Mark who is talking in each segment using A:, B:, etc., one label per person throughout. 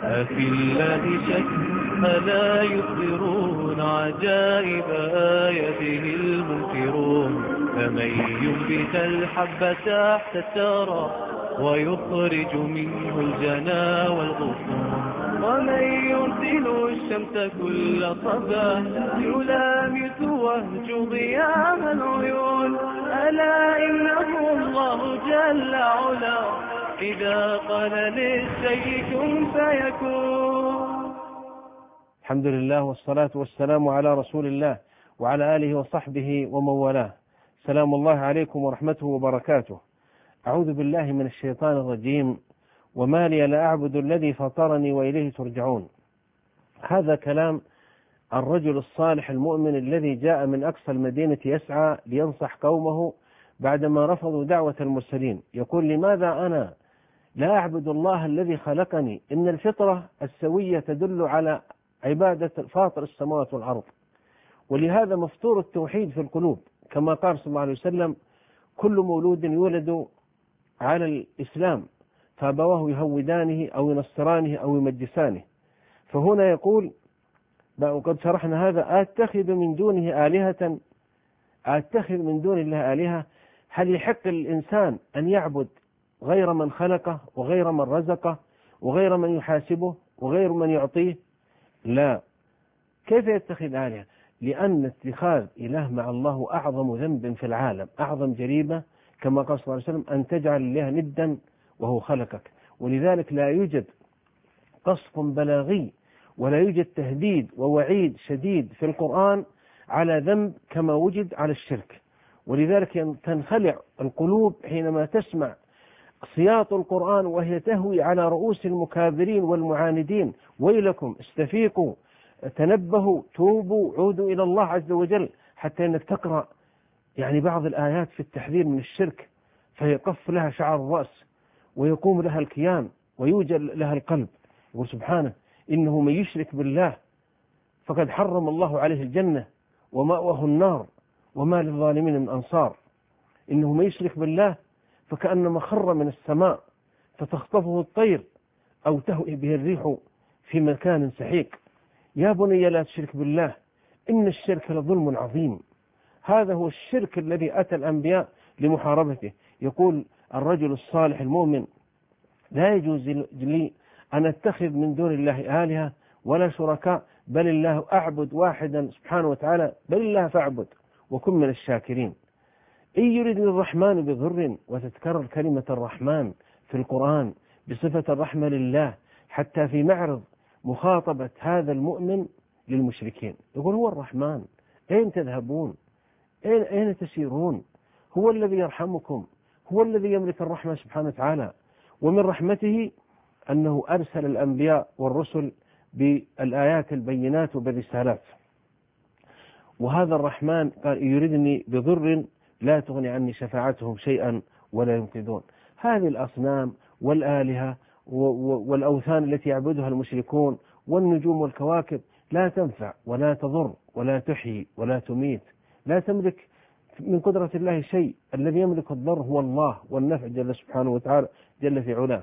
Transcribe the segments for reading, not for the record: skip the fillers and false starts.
A: أفي الله شك ألا يخبرون عجائب آياته المنكرون. فمن ينبت الحب تحت الثرى ويخرج منه الجنا والغصون، ومن يرسل الشمس كل صباح يلامس وهج ضياء العيون. ألا إنه الله جل علا إذا قال للشيء كن فيكون.
B: الحمد لله والصلاة والسلام على رسول الله وعلى آله وصحبه ومن والاه. سلام الله عليكم ورحمته وبركاته. أعوذ بالله من الشيطان الرجيم. وما لي لا أعبد الذي فطرني وإليه ترجعون. هذا كلام الرجل الصالح المؤمن الذي جاء من أقصى المدينة يسعى لينصح قومه بعدما رفضوا دعوة المرسلين. يقول: لماذا أنا لا أعبد الله الذي خلقني؟ إن الفطرة السوية تدل على عبادة فاطر السماوات والأرض، ولهذا مفطور التوحيد في القلوب، كما قال صلى الله عليه وسلم: كل مولود يولد على الإسلام فأبواه يهودانه أو ينصرانه أو يمجسانه. فهنا يقول، وقد شرحنا هذا: أتخذ من دونه آلهة، أتخذ من دون الله آلهة. هل يحق الإنسان أن يعبد غير من خلقه وغير من رزقه وغير من يحاسبه وغير من يعطيه؟ لا. كيف يتخذ آلهة؟ لأن اتخاذ إله مع الله أعظم ذنب في العالم، أعظم جريمة، كما قال صلى الله عليه وسلم: أن تجعل الله ندا وهو خلقك. ولذلك لا يوجد قصف بلاغي ولا يوجد تهديد ووعيد شديد في القرآن على ذنب كما وجد على الشرك. ولذلك تنخلع القلوب حينما تسمع صياط القرآن وهي تهوي على رؤوس المكابرين والمعاندين: ويلكم، استفيقوا، تنبهوا، توبوا، عودوا إلى الله عز وجل. حتى أنك تقرأ بعض الآيات في التحذير من الشرك فيقف لها شعر الرأس ويقوم لها الكيان ويوجل لها القلب. يقول سبحانه: إنه من يشرك بالله فقد حرم الله عليه الجنة ومأواه النار وما للظالمين من أنصار. إنه من يشرك بالله فكأنما خر من السماء فتخطفه الطير أو تهوي به الريح في مكان سحيق. يا بني لا تشرك بالله إن الشرك لظلم عظيم. هذا هو الشرك الذي أتى الأنبياء لمحاربته. يقول الرجل الصالح المؤمن: لا يجوز لي أن أتخذ من دون الله آلهة ولا شركاء، بل الله أعبد واحدا سبحانه وتعالى، بل الله فاعبد وكن من الشاكرين. إن يريد الرحمن بضر، وتتكرر كلمة الرحمن في القرآن بصفة الرحمة لله، حتى في معرض مخاطبة هذا المؤمن للمشركين. يقول: هو الرحمن، أين تذهبون؟ أين تسيرون؟ هو الذي يرحمكم، هو الذي يملك الرحمة سبحانه وتعالى. ومن رحمته أنه أرسل الأنبياء والرسل بالآيات البينات وبالرسالات. وهذا الرحمن قال: يردني بضر لا تغني عني شفاعتهم شيئا ولا ينقذون. هذه الأصنام والآلهة والأوثان التي يعبدها المشركون والنجوم والكواكب لا تنفع ولا تضر ولا تحيي ولا تميت، لا تملك من قدرة الله شيء. الذي يملك الضر هو الله، والنفع جل سبحانه وتعالى جل في علاه.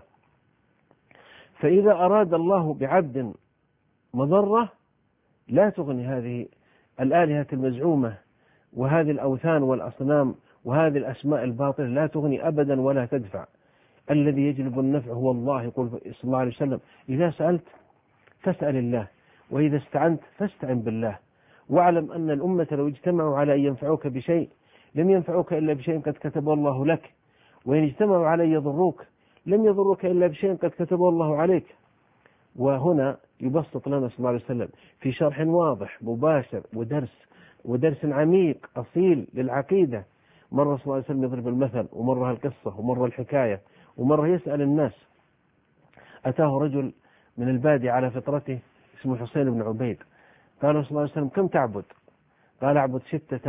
B: فإذا أراد الله بعبد مضرة لا تغني هذه الآلهة المزعومة وهذه الأوثان والأصنام وهذه الأسماء الباطلة، لا تغني أبدا ولا تدفع. الذي يجلب النفع هو الله. يقول صلى الله عليه وسلم: إذا سألت فاسأل الله، وإذا استعنت فاستعن بالله. واعلم أن الأمة لو اجتمعوا على أن ينفعوك بشيء لم ينفعوك إلا بشيء قد كتبه الله لك، وإن اجتمعوا على أن يضروك لم يضروك إلا بشيء قد كتبه الله عليك. وهنا يبسط لنا صلى الله عليه وسلم في شرح واضح مباشر ودرس عميق أصيل للعقيدة. مرة صلى الله عليه وسلم يضرب المثل، ومرة القصة، ومرة الحكاية، ومرة يسأل الناس. أتاه رجل من البادية على فطرته اسمه حسين بن عبيد. قال صلى الله عليه وسلم: كم تعبد؟ قال: أعبد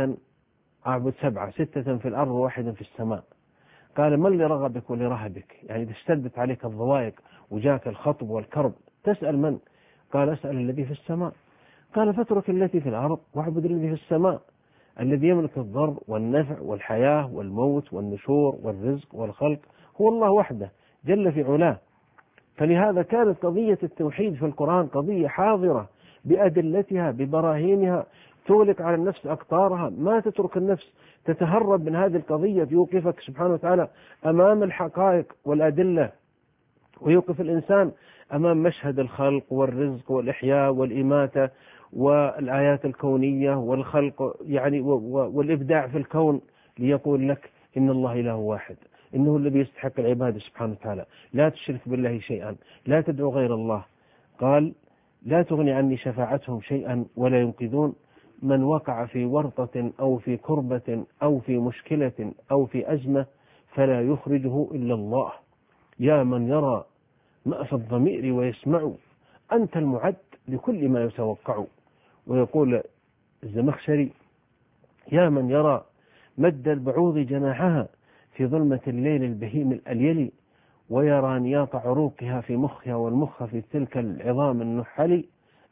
B: 7، 6 في الأرض و1 في السماء. قال: من لرغبك ولرهبك؟ إذا اشتدت عليك الضوائق وجاك الخطب والكرب تسأل من؟ قال: أسأل الذي في السماء. قال: فاترك التي في الأرض واعبد الذي في السماء، الذي يملك الضر والنفع والحياة والموت والنشور والرزق والخلق هو الله وحده جل في علاه. فلهذا كانت قضية التوحيد في القرآن قضية حاضرة بأدلتها ببراهينها، تغلق على النفس أقطارها، ما تترك النفس تتهرب من هذه القضية، يوقفك سبحانه وتعالى أمام الحقائق والأدلة، ويوقف الإنسان أمام مشهد الخلق والرزق والإحياء والإماتة والآيات الكونية والخلق يعني والإبداع في الكون، ليقول لك إن الله إله واحد، إنه الذي يستحق العبادة سبحانه وتعالى، لا تشرك بالله شيئا، لا تدعو غير الله. قال لا تغني عني شفاعتهم شيئا ولا ينقذون. من وقع في ورطة أو في كربة أو في مشكلة أو في أزمة فلا يخرجه إلا الله. يا من يرى مأفى الضمير ويسمع، أنت المعد لكل ما يتوقع. ويقول الزمخشري يا من يرى مد البعوض جناحها في ظلمة الليل البهيم الأليل، ويرى نياط عروقها في مخها والمخ في تلك العظام النحل،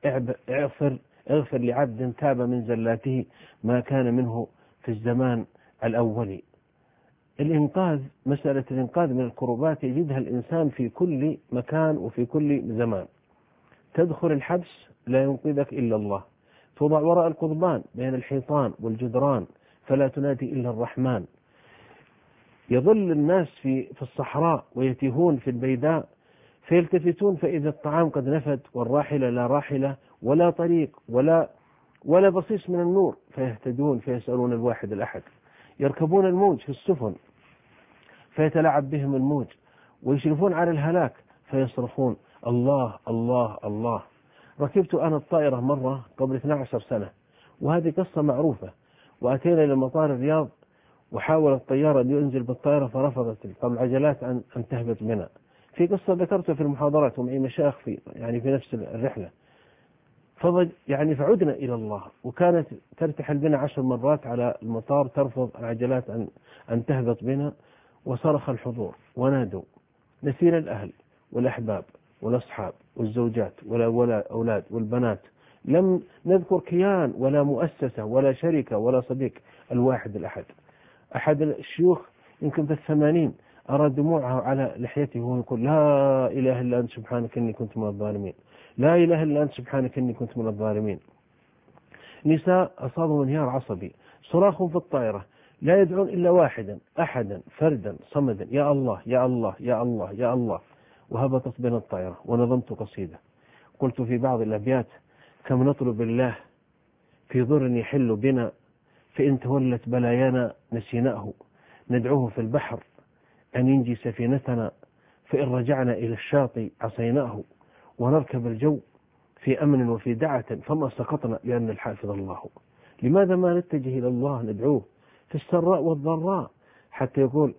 B: اغفر لعبد تاب من زلاته ما كان منه في الزمان الأول. الإنقاذ، مسألة الإنقاذ من الكربات يجدها الإنسان في كل مكان وفي كل زمان. تدخل الحبس لا ينقذك إلا الله، توضع وراء القضبان بين الحيطان والجدران فلا تنادي إلا الرحمن. يظل الناس في الصحراء ويتيهون في البيداء فيلتفتون فإذا الطعام قد نفد والراحلة لا راحلة ولا طريق ولا بصيص من النور، فيهتدون فيسألون الواحد الأحد. يركبون الموج في السفن فيتلاعب بهم الموج، ويشرفون على الهلاك فيصرخون الله الله الله. ركبت أنا الطائرة مرة قبل 12 سنة، وهذه قصة معروفة. وأتينا إلى مطار الرياض وحاول الطيار أن ينزل بالطائرة فرفضت العجلات أن تهبط بنا. في قصة ذكرتها في المحاضرات ومعي مشايخ في نفس الرحلة. فعدنا إلى الله، وكانت ترتحل بنا 10 مرات على المطار ترفض العجلات أن تهبط بنا، وصرخ الحضور ونادوا نسينا الأهل والأحباب والأصحاب والزوجات والأولاد والبنات، لم نذكر كيان ولا مؤسسة ولا شركة ولا صديق، الواحد الأحد. أحد الشيوخ يمكن في 80 أرى دموعه على لحيته وهو يقول لا إله إلا أنت سبحانك إني كنت من الظالمين، لا إله إلا أنت سبحانك إني كنت من الظالمين. نساء أصابوا انهيار عصبي، صراخ في الطائرة لا يدعون إلا واحدا أحدا فردا صمدا، يا الله يا الله يا الله يا الله. وهبطت بنا الطائرة ونظمت قصيدة قلت في بعض الأبيات كم نطلب الله في ضر يحل بنا، فإن تولت بلايانا نسيناه، ندعوه في البحر أن ينجي سفينتنا، فإن رجعنا إلى الشاطئ عصيناه، ونركب الجو في أمن وفي دعة فما سقطنا لأن الحافظ الله. لماذا ما نتجه إلى الله ندعوه في السراء والضراء؟ حتى يقول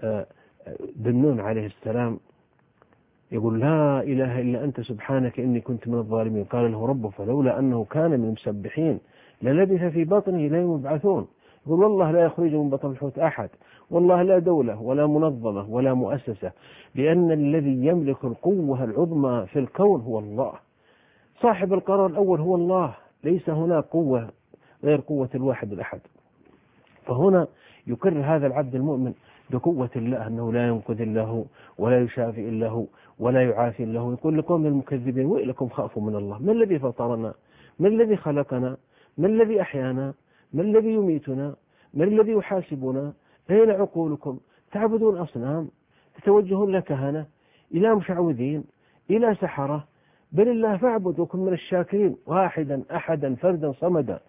B: ذنون عليه السلام يقول لا إله إلا أنت سبحانك إني كنت من الظالمين، قال له ربه فلولا أنه كان من المسبحين للبث في بطنه لا يبعثون. يقول والله لا يخرج من بطن الحوت أحد، والله لا دولة ولا منظمة ولا مؤسسة، لأن الذي يملك القوة العظمى في الكون هو الله، صاحب القرار الأول هو الله، ليس هناك قوة غير قوة الواحد الأحد. فهنا يقر هذا العبد المؤمن بقوة الله أنه لا ينقذ إلا هو ولا يشافي إلا هو ولا يعافي إلا هو. يقول لقوم المكذبين ويلكم خافوا من الله، من الذي فطرنا، من الذي خلقنا، من الذي أحيانا، من الذي يميتنا، من الذي يحاسبنا، أين عقولكم؟ تعبدون أصنام، تتوجهون لكهنة، إلى مشعوذين، إلى سحرة، بل الله فاعبد وكن من الشاكرين، واحدا أحدا فردا صمدا.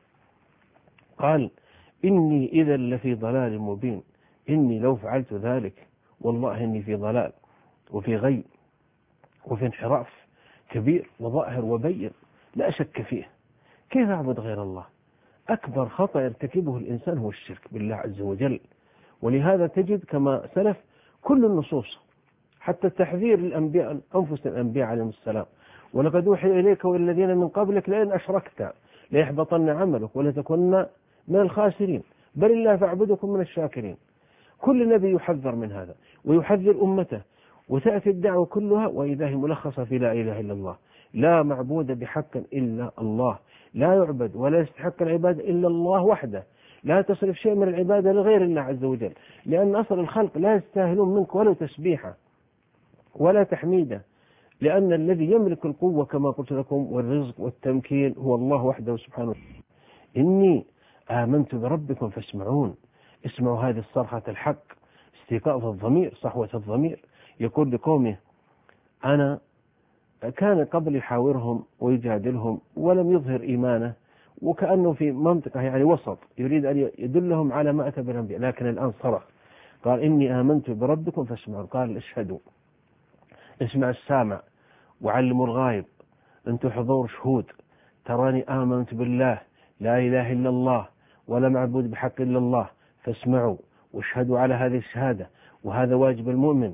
B: قال إني إذا لفي ضلال مبين، إني لو فعلت ذلك والله إني في ضلال وفي غي وفي انحراف كبير وظاهر وبين لا شك فيه. كيف أعبد غير الله؟ أكبر خطأ يرتكبه الإنسان هو الشرك بالله عز وجل. ولهذا تجد كما سلف كل النصوص حتى التحذير للأنبياء أنفس الأنبياء عليهم السلام، ولقد أوحي إليك والذين من قبلك لئن أشركت ليحبطن عملك ولتكن من الخاسرين، بل الله فاعبدكم من الشاكرين. كل نبي يحذر من هذا ويحذر أمته، وتأتي الدعوة كلها وإذا هي ملخصة في لا إله إلا الله، لا معبود بحق إلا الله، لا يعبد ولا يستحق العبادة إلا الله وحده، لا تصرف شيء من العبادة لغير الله عز وجل، لأن أصل الخلق لا يستاهلون منك ولو تسبيحة ولا تحميدة. لأن الذي يملك القوة كما قلت لكم والرزق والتمكين هو الله وحده سبحانه وتعالى. إني آمنت بربكم فاسمعون. اسمعوا هذه الصرخة الحق، استيقاظ الضمير، صحوة الضمير. يقول لقومه أنا كان قبل يحاورهم ويجادلهم ولم يظهر إيمانه، وكأنه في منطقة يعني وسط يريد أن يدلهم على ما أتى بالأنبياء، لكن الآن صرخ قال إني آمنت بربكم فاسمعون. قال اشهدوا، اسمع السامع وعلموا الغايب، أنتم حضور شهود، تراني آمنت بالله لا إله إلا الله ولا معبود بحق إلا الله، فاسمعوا واشهدوا على هذه الشهادة. وهذا واجب المؤمن،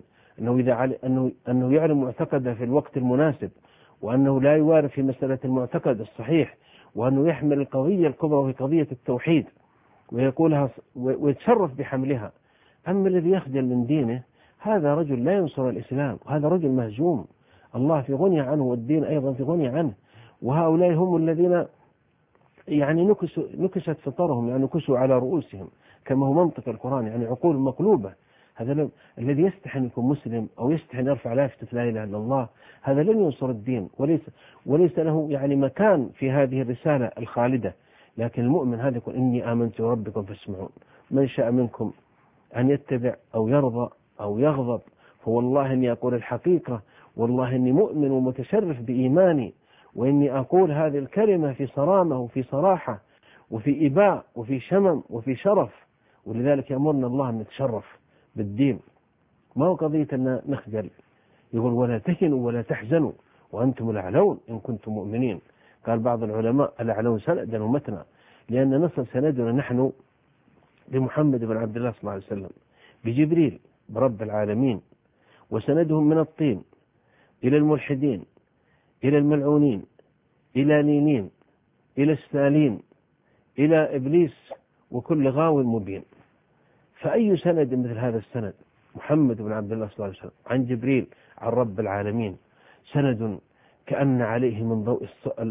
B: أنه يعلم معتقده في الوقت المناسب، وأنه لا يوارد في مسألة المعتقد الصحيح، وأنه يحمل القضية الكبرى وهي قضية التوحيد ويقولها ويتشرف بحملها. أما الذي يخجل من دينه هذا رجل لا ينصر الإسلام، وهذا رجل مهزوم، الله في غنى عنه والدين أيضا في غنى عنه. وهؤلاء هم الذين يعني نكست فطرهم، يعني نكسوا على رؤوسهم كما هو منطق القرآن، يعني عقول مقلوبة. هذا الذي يستحي أن يكون مسلم أو يستحي أن يرفع لافتة لا إله إلا الله هذا لن ينصر الدين، وليس له يعني مكان في هذه الرسالة الخالدة. لكن المؤمن هذا يقول إني آمنت بربكم فاسمعون. من شاء منكم أن يتبع أو يرضى أو يغضب، فوالله إني أقول الحقيقة، والله إني مؤمن ومتشرف بإيماني، وإني أقول هذه الكلمة في صرامة وفي صراحة وفي إباء وفي شمم وفي شرف. ولذلك يأمرنا الله أن نتشرف بالدين، ما هو قضية أن نخجل. يقول ولا تهنوا ولا تحزنوا وأنتم الأعلون إن كنتم مؤمنين. قال بعض العلماء الأعلون سندا ومتنا، لأن نصل سندنا نحن بمحمد بن عبد الله صلى الله عليه وسلم، بجبريل برب العالمين، وسندهم من الطين إلى الملحدين، إلى الملعونين، إلى نينين، إلى السالين، إلى إبليس وكل غاو مبين. فأي سند مثل هذا السند؟ محمد بن عبد الله صلى الله عليه وسلم عن جبريل عن رب العالمين، سند كأن عليه من ضوء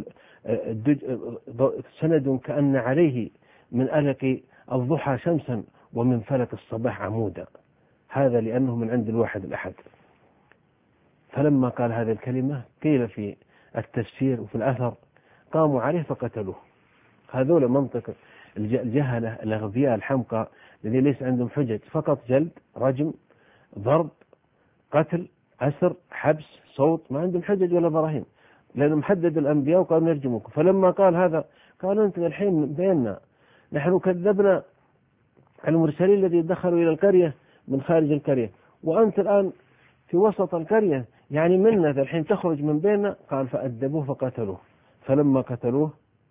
B: سند كأن عليه من ألق الضحى شمسا ومن فلك الصباح عمودا. هذا لأنه من عند الواحد الأحد. فلما قال هذه الكلمة قيل في التفسير وفي الأثر قاموا عليه فقتلوه. هذول منطق الجهلة الأغبياء الحمقى الذي ليس عندهم حجج، فقط جلد، رجم، ضرب، قتل، أسر، حبس، صوت، ما عندهم حجج ولا براهين، لأنهم حددوا الأنبياء وقالوا نرجمكم. فلما قال هذا قالوا أنت الحين بيننا، نحن كذبنا المرسلين الذين دخلوا إلى القرية من خارج القرية، وأنت الآن في وسط القرية، يعني منا الحين تخرج من بيننا. قال فأدبوه فقتلوه. فلما قتلوه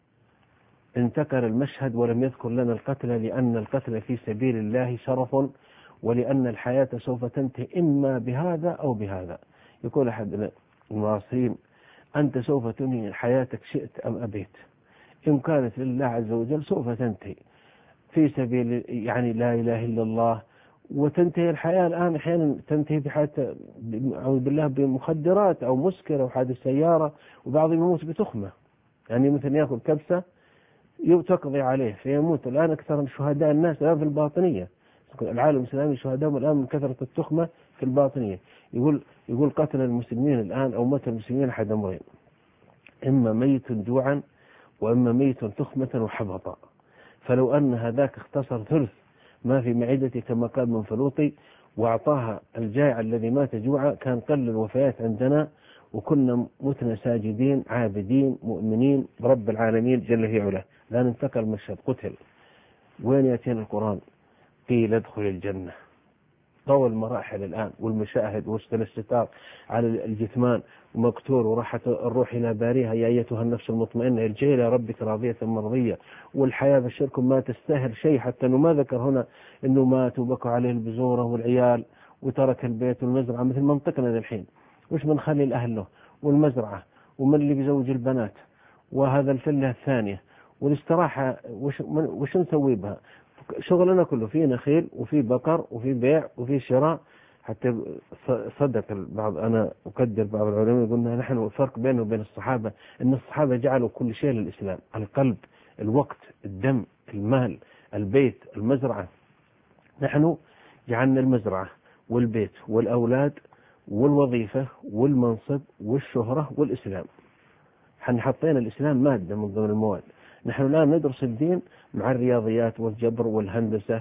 B: انتكر المشهد ولم يذكر لنا القتل، لأن القتل في سبيل الله شرف، ولأن الحياة سوف تنتهي إما بهذا أو بهذا. يقول أحد المعاصرين أنت سوف تنهي حياتك شئت أم أبيت، إن كانت لله عز وجل سوف تنتهي في سبيل يعني لا إله إلا الله، وتنتهي الحياة الآن أحيانا تنتهي بحياة أعوذ بالله بمخدرات أو مسكر أو حادث سيارة، وبعضهم يموت بتخمة، يعني مثل يأكل كبسة تقضي عليه فيموت. الآن أكثر من شهداء الناس الآن في الباطنية، العالم الإسلامي شهداءهم الآن من كثرة التخمة في الباطنية. يقول قتل المسلمين الآن أو مات المسلمين أحد أمرين، إما ميت جوعا وإما ميت تخمة وحبطا. فلو أن هذاك اختصر ثلث ما في معدتي كما قال منفلوطي وأعطاها الجائع الذي مات جوعا كان قل الوفيات عندنا، وكنا متنا ساجدين عابدين مؤمنين برب العالمين جل في علاه. لا ننتقل المشهد قتل. وين يأتينا القرآن؟ قيل ادخل الجنة. طول المراحل الآن والمشاهد وسط الستار على الجثمان ومقتول، وراحت الروح إلى باريها يا أيتها النفس المطمئنة ارجعي إلى ربك راضية مرضية. والحياة بشركم ما تستاهل شيء، حتى أنه ما ذكر هنا أنه مات وبكوا عليه البزورة والعيال وترك البيت والمزرعة مثل منطقنا الحين. وش بنخلي الأهل له والمزرعة ومن اللي بيزوج البنات وهذا الفلة الثانية والاستراحة وش نسوي بها؟ شغلنا كله في نخيل وفي بقر وفي بيع وفي شراء. حتى صدق بعض، أنا أقدر بعض العلماء يقولنا نحن الفرق بينه وبين الصحابة أن الصحابة جعلوا كل شيء للإسلام، القلب، الوقت، الدم، المال، البيت، المزرعة. نحن جعلنا المزرعة والبيت والأولاد والوظيفة والمنصب والشهرة والإسلام. احنا حطينا الإسلام مادة من ضمن المواد. نحن الآن ندرس الدين مع الرياضيات والجبر والهندسة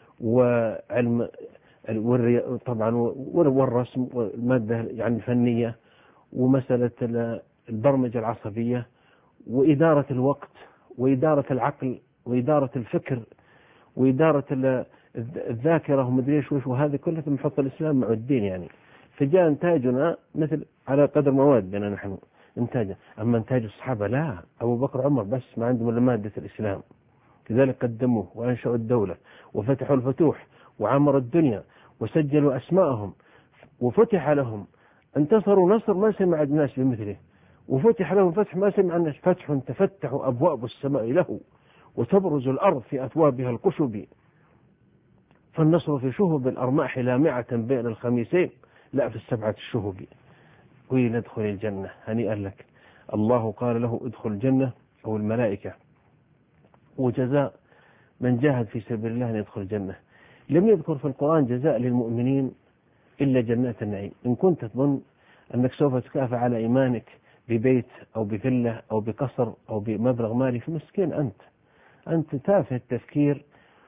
B: وعلم طبعا والرسم والمادة يعني الفنية ومسألة البرمجة العصبية وإدارة الوقت وإدارة العقل وإدارة الفكر وإدارة الذاكرة ومدري ايش وهذه كلها نحط الإسلام مع الدين يعني. فجاء إنتاجنا مثل على قدر موادنا نحن إنتاجنا. أما إنتاج الصحابة لا، أبو بكر وعمر بس ما عندهم إلا مادة الإسلام، لذلك قدموه وأنشأوا الدولة وفتحوا الفتوح وعمروا الدنيا وسجلوا أسماءهم وفتح لهم، انتصروا نصر ما سمع الناس بمثله، وفتح لهم فتح ما سمع الناس، فتح تفتح أبواب السماء له وتبرز الأرض في أثوابها القشب، فالنصر في شهب الأرماح لامعة بين الخميسين لا في السبعة الشهب. قيل ادخل الجنة هنيئا لك، الله قال له ادخل الجنة أو الملائكة، وجزاء من جاهد في سبيل الله أن يدخل الجنة. لم يذكر في القرآن جزاء للمؤمنين إلا جنات النعيم. إن كنت تظن أنك سوف تكافئ على إيمانك ببيت أو بفلة أو بقصر أو بمبلغ مالي فمسكين أنت تافه التفكير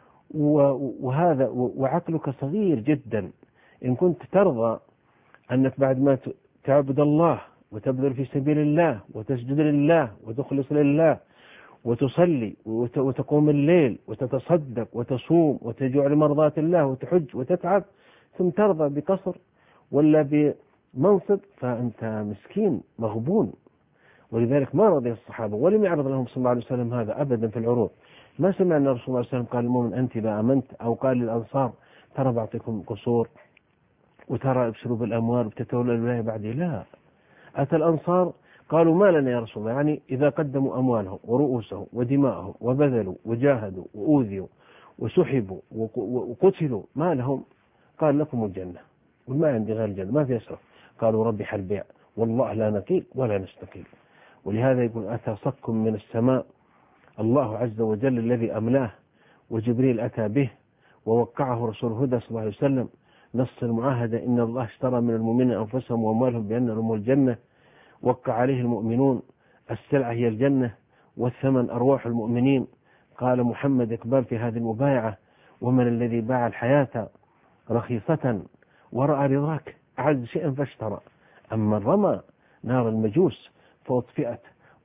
B: وهذا وعقلك صغير جدا. إن كنت ترضى أنك بعد ما تعبد الله وتبذل في سبيل الله وتسجد لله وتخلص لله وتصلي وتقوم الليل وتتصدق وتصوم وتجوع لمرضاة الله وتحج وتتعب ثم ترضى بقصر ولا بمنصب فأنت مسكين مغبون. ولذلك ما رضي الصحابة ولم يعرض لهم صلى الله عليه وسلم هذا أبدا في العروض. ما سمع أن الرسول صلى الله عليه وسلم قال المؤمن أنت لا أمنت، أو قال للأنصار ترى بعطيكم قصور وترى ابشروا بالأموال وتتولى الولاية بعدي. لا، أتى الأنصار قالوا ما لنا يا رسول الله، يعني إذا قدموا أموالهم ورؤوسهم ودماءهم وبذلوا وجاهدوا وأوذوا وسحبوا وقتلوا ما لهم؟ قال لكم الجنة وما عندي غير الجنة ما في أسرف. قالوا ربح البيع والله لا نقيل ولا نستقيل. ولهذا يقول أتى صك من السماء الله عز وجل الذي أملاه وجبريل أتى به ووقعه رسول الهدى صلى الله عليه وسلم نص المعاهدة إن الله اشترى من المؤمنين أنفسهم وأموالهم بأن لهم الجنة، وقع عليه المؤمنون السلعة هي الجنة والثمن أرواح المؤمنين. قال محمد إقبال في هذه المبايعة ومن الذي باع الحياة رخيصة ورأى رضاك أعز شيئا فاشترى، أما رمى نار المجوس فأطفئت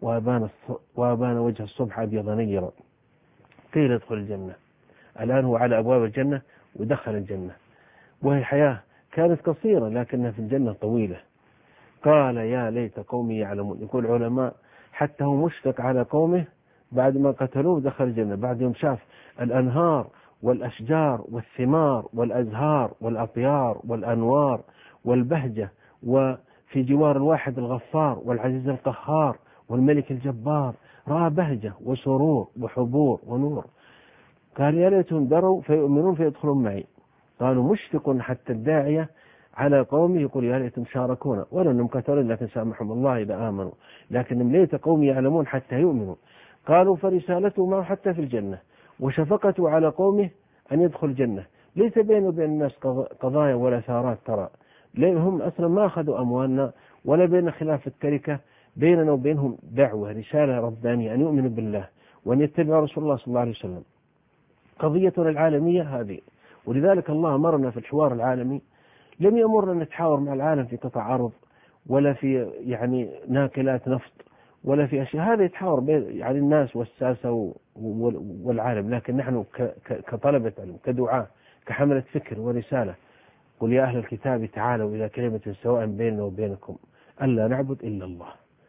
B: وأبان وجه الصبح أبيض نيرا. قيل ادخل الجنة. الآن هو على أبواب الجنة ودخل الجنة، وهي حياة كانت قصيرة لكنها في الجنة طويلة. قال يا ليت قومي يعلمون. يقول العلماء حتى هو مشفق على قومه بعد ما قتلوه دخل الجنة، بعد يوم شاف الأنهار والأشجار والثمار والأزهار والأطيار والأنوار والبهجة، وفي جوار الواحد الغفار والعزيز القهار والملك الجبار، رأى بهجة وسرور وحبور ونور. قال يا ليتهم دروا فيؤمنون فيدخلون معي. قالوا مشفق حتى الداعية على قومه يقول يا ليتهم شاركونا ولنهم قتلوا لكن سامحهم الله إذا آمنوا، لكنهم ليت قومي يعلمون حتى يؤمنوا. قالوا فرسالته معه حتى في الجنة وشفقته على قومه أن يدخل الجنة. ليس بينه وبين الناس قضايا ولا ثارات ترى، هم أصلا ما أخذوا أموالنا ولا بين خلاف التركة، بيننا وبينهم دعوة رسالة ربانية أن يؤمنوا بالله وأن يتبعوا رسول الله صلى الله عليه وسلم. قضيتنا العالمية هذه. ولذلك الله أمرنا في الحوار العالمي، لم يأمرنا نتحاور مع العالم في قطع أرض ولا في يعني ناقلات نفط ولا في أشياء، هذا يتحاور بين يعني الناس والساسة والعالم. لكن نحن كطلبة علم كدعاة كحملة فكر ورسالة قل يا أهل الكتاب تعالوا إلى كلمة سواء بيننا وبينكم ألا نعبد إلا الله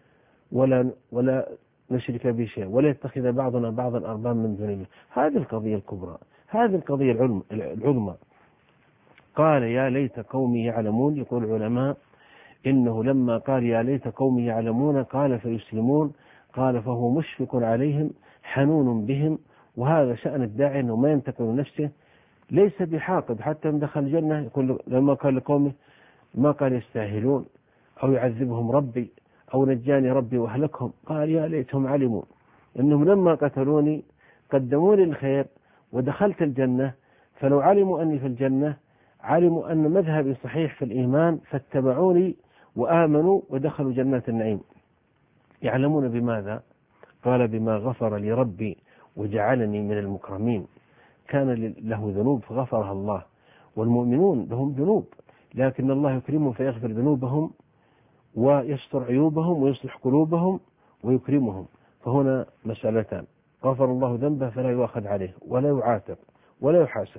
B: ولا نشرك به شيئا ولا يتخذ بعضنا بعضا أربابا من دون الله. هذه القضية الكبرى، هذه القضية العظمى. قال يا ليت قومي يعلمون. يقول العلماء إنه لما قال يا ليت قومي يعلمون قال فيسلمون، قال فهو مشفق عليهم حنون بهم. وهذا شأن الداعي أنه ما ينتقل نفسه، ليس بحاقد حتى من دخل الجنة. يقول لما قال لقومه ما قال يستاهلون أو يعذبهم ربي أو نجاني ربي وأهلكهم، قال يا ليتهم علموا إنهم لما قتلوني قدموني الخير ودخلت الجنة، فلو علموا أني في الجنة علموا أن مذهبي صحيح في الإيمان فاتبعوني وآمنوا ودخلوا جنات النعيم. يعلمون بماذا؟ قال بما غفر لي ربي وجعلني من المكرمين. كان له ذنوب فغفرها الله، والمؤمنون لهم ذنوب لكن الله يكرمهم فيغفر ذنوبهم ويستر عيوبهم ويصلح قلوبهم ويكرمهم. فهنا مسألتان: غفر الله ذنبه فلا يؤخذ عليه ولا يعاتب ولا يحاسب.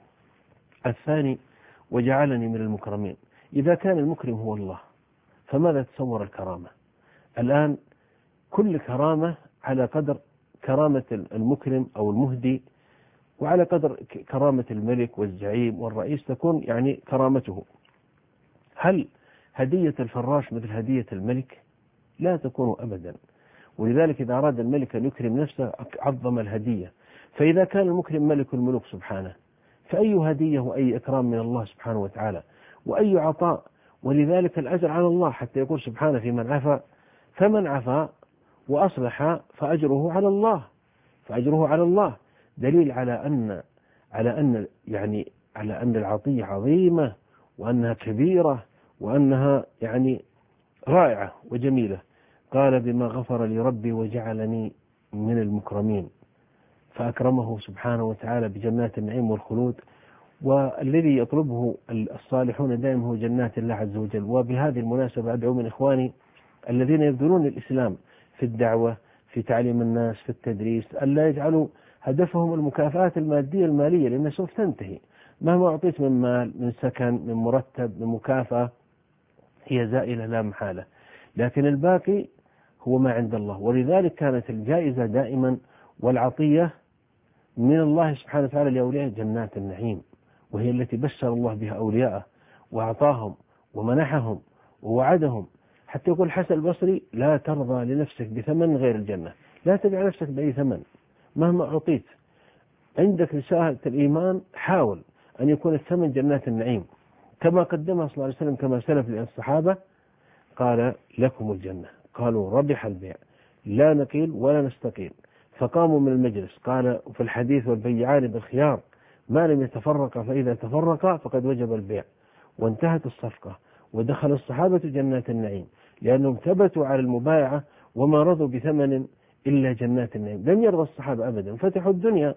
B: الثاني: وجعلني من المكرمين. إذا كان المكرم هو الله فماذا تصور الكرامة؟ الآن كل كرامة على قدر كرامة المكرم أو المهدي، وعلى قدر كرامة الملك والزعيم والرئيس تكون يعني كرامته. هل هدية الفراش مثل هدية الملك؟ لا تكون أبدا. ولذلك إذا أراد الملك أن يكرم نفسه عظم الهدية. فإذا كان المكرم ملك الملوك سبحانه فأي هدية وأي إكرام من الله سبحانه وتعالى وأي عطاء. ولذلك الأجر على الله، حتى يقول سبحانه في من عفا: فمن عفا وأصلح فأجره على الله. فأجره على الله دليل على أن العطية عظيمة وأنها كبيرة وأنها يعني رائعة وجميلة. قال بما غفر لي ربي وجعلني من المكرمين، فأكرمه سبحانه وتعالى بجنات النعيم والخلود. والذي يطلبه الصالحون دائما هو جنات الله عز وجل. وبهذه المناسبة أدعو من إخواني الذين يبذلون الإسلام في الدعوة، في تعليم الناس، في التدريس، ألا يجعلوا هدفهم المكافآت المادية المالية، لأنها سوف تنتهي. مهما أعطيت من مال، من سكن، من مرتب، من مكافأة، هي زائلة لا محالة، لكن الباقي هو ما عند الله. ولذلك كانت الجائزة دائما والعطية من الله سبحانه وتعالى لأولياء جنات النعيم، وهي التي بشر الله بها أولياءه وأعطاهم ومنحهم ووعدهم. حتى يقول الحسن البصري: لا ترضى لنفسك بثمن غير الجنة. لا تبيع نفسك بأي ثمن مهما أعطيت. عندك رسالة الإيمان حاول أن يكون الثمن جنات النعيم، كما قدمها صلى الله عليه وسلم كما سلف للصحابة. قال: لكم الجنة. قالوا: ربح البيع، لا نقيل ولا نستقيل. فقاموا من المجلس. قال في الحديث: والبيعان بالخيار ما لم يتفرقا، فإذا تفرقا فقد وجب البيع. وانتهت الصفقة ودخل الصحابة جنات النعيم لأنهم ثبتوا على المبايعة وما رضوا بثمن إلا جنات النعيم. لم يرضى الصحابة أبدا، فتحوا الدنيا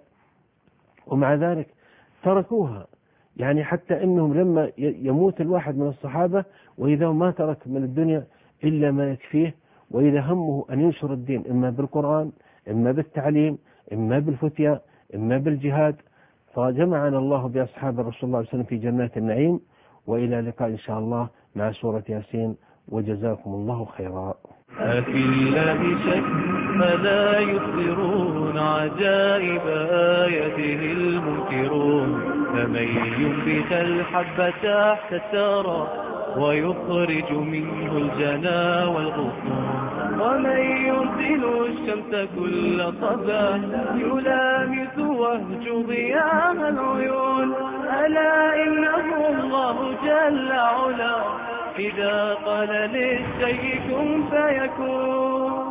B: ومع ذلك تركوها. يعني حتى أنهم لما يموت الواحد من الصحابة وإذا ما ترك من الدنيا إلا ما يكفيه، وإذا همه أن ينشر الدين إما بالقرآن، إما بالتعليم، إما بالفتية، إما بالجهاد. فجمعنا الله بأصحاب الرسول صلى الله عليه وسلم في جنات النعيم. وإلى لقاء إن شاء الله مع سورة ياسين، وجزاكم الله خيرا.
A: أفي الله شك فلا يخبرون عجائب آياته المنكرون. فمن ينبت الحب تحت الثرى ويخرج منه الجنا والغصون، ومن يرسل الشمس كل صباح يلامس وهج ضياء العيون. ألا إنه الله جل علا إذا قال للشيء كن فيكون.